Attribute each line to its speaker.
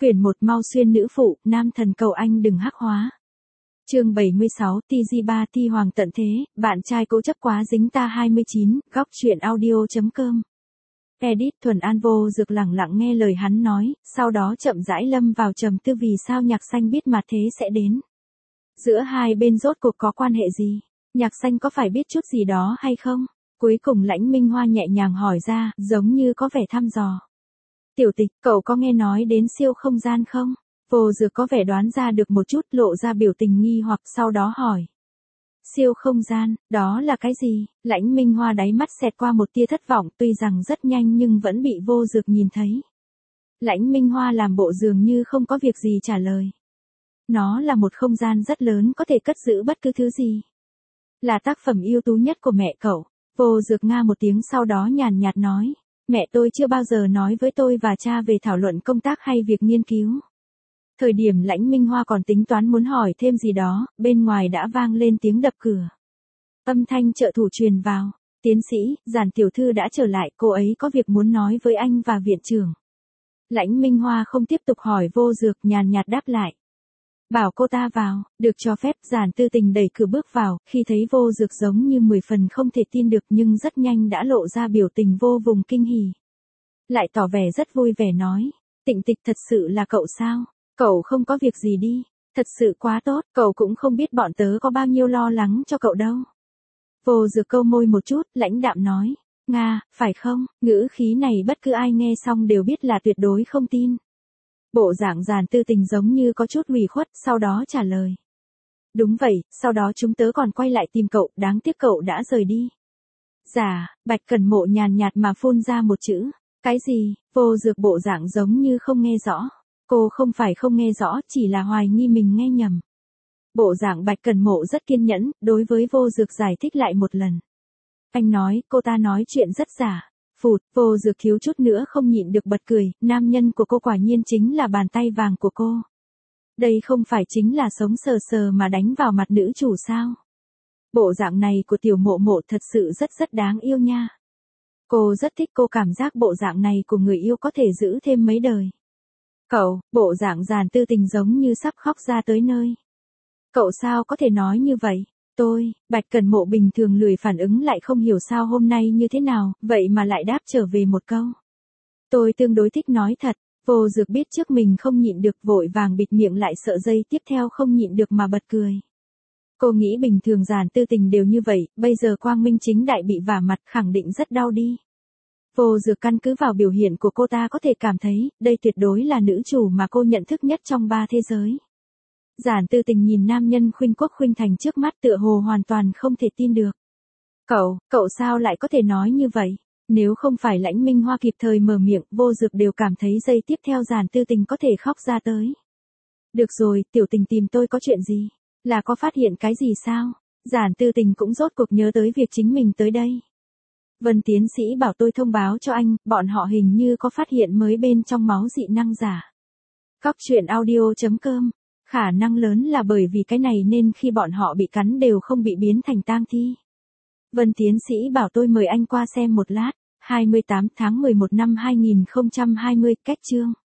Speaker 1: Quyển 1 Mau xuyên nữ phụ, nam thần cầu anh đừng hắc hóa. Chương 76, TG3 Thi Hoàng tận thế, bạn trai cố chấp quá dính ta 29, góc truyện audio.com. Edit Thuần An vô dược lẳng lặng nghe lời hắn nói, sau đó chậm rãi lâm vào trầm tư vì sao Nhạc Xanh biết mặt thế sẽ đến. Giữa hai bên rốt cuộc có quan hệ gì? Nhạc Xanh có phải biết chút gì đó hay không? Cuối cùng Lãnh Minh Hoa nhẹ nhàng hỏi ra, giống như có vẻ thăm dò. Tiểu Tịch, cậu có nghe nói đến siêu không gian không? Vô dược có vẻ đoán ra được một chút, lộ ra biểu tình nghi hoặc sau đó hỏi. Siêu không gian, đó là cái gì? Lãnh Minh Hoa đáy mắt xẹt qua một tia thất vọng, tuy rằng rất nhanh nhưng vẫn bị vô dược nhìn thấy. Lãnh Minh Hoa làm bộ dường như không có việc gì trả lời. Nó là một không gian rất lớn có thể cất giữ bất cứ thứ gì. Là tác phẩm ưu tú nhất của mẹ cậu. Vô dược nga một tiếng sau đó nhàn nhạt nói. Mẹ tôi chưa bao giờ nói với tôi và cha về thảo luận công tác hay việc nghiên cứu. Thời điểm Lãnh Minh Hoa còn tính toán muốn hỏi thêm gì đó, bên ngoài đã vang lên tiếng đập cửa. Âm thanh trợ thủ truyền vào. Tiến sĩ, Giản tiểu thư đã trở lại, cô ấy có việc muốn nói với anh và viện trưởng. Lãnh Minh Hoa không tiếp tục hỏi vô dược, nhàn nhạt đáp lại. Bảo cô ta vào, được cho phép. Giản Tư Tình đẩy cửa bước vào, khi thấy vô dược giống như 10 phần không thể tin được nhưng rất nhanh đã lộ ra biểu tình vô vùng kinh hỉ. Lại tỏ vẻ rất vui vẻ nói, Tịnh Tịch thật sự là cậu sao? Cậu không có việc gì đi, thật sự quá tốt, cậu cũng không biết bọn tớ có bao nhiêu lo lắng cho cậu đâu. Vô dược câu môi một chút, lãnh đạm nói, Nga, phải không? Ngữ khí này bất cứ ai nghe xong đều biết là tuyệt đối không tin. Bộ dạng Giản Tư Tình giống như có chút ủy khuất, sau đó trả lời. Đúng vậy, sau đó chúng tớ còn quay lại tìm cậu, đáng tiếc cậu đã rời đi. Dạ, Bạch Cẩn Mộ nhàn nhạt mà phun ra một chữ. Cái gì? Vô dược bộ dạng giống như không nghe rõ. Cô không phải không nghe rõ, chỉ là hoài nghi mình nghe nhầm. Bộ dạng Bạch Cẩn Mộ rất kiên nhẫn, đối với vô dược giải thích lại một lần. Anh nói, cô ta nói chuyện rất giả. Phụt, vô dược thiếu chút nữa không nhịn được bật cười, nam nhân của cô quả nhiên chính là bàn tay vàng của cô. Đây không phải chính là sống sờ sờ mà đánh vào mặt nữ chủ sao? Bộ dạng này của tiểu mộ mộ thật sự rất đáng yêu nha. Cô rất thích cô cảm giác bộ dạng này của người yêu có thể giữ thêm mấy đời. Cậu, bộ dạng Giản Tư Tình giống như sắp khóc ra tới nơi. Cậu sao có thể nói như vậy? Bạch Cẩn Mộ bình thường lười phản ứng lại không hiểu sao hôm nay như thế nào, vậy mà lại đáp trở về một câu. Tôi tương đối thích nói thật, vô dược biết trước mình không nhịn được vội vàng bịt miệng lại sợ giây tiếp theo không nhịn được mà bật cười. Cô nghĩ bình thường Giản Tư Tình đều như vậy, bây giờ quang minh chính đại bị vả mặt khẳng định rất đau đi. Vô dược căn cứ vào biểu hiện của cô ta có thể cảm thấy, đây tuyệt đối là nữ chủ mà cô nhận thức nhất trong 3 thế giới. Giản Tư Tình nhìn nam nhân khuynh quốc khuynh thành trước mắt tựa hồ hoàn toàn không thể tin được. Cậu sao lại có thể nói như vậy? Nếu không phải Lãnh Minh Hoa kịp thời mở miệng, vô dược đều cảm thấy giây tiếp theo Giản Tư Tình có thể khóc ra tới. Được rồi, tiểu tình tìm tôi có chuyện gì? Là có phát hiện cái gì sao? Giản Tư Tình cũng rốt cuộc nhớ tới việc chính mình tới đây. Vân tiến sĩ bảo tôi thông báo cho anh, bọn họ hình như có phát hiện mới bên trong máu dị năng giả. Góc truyện audio.com. Khả năng lớn là bởi vì cái này nên khi bọn họ bị cắn đều không bị biến thành tang thi. Vân tiến sĩ bảo tôi mời anh qua xem một lát. 28 tháng 11 năm 2020, cách chương.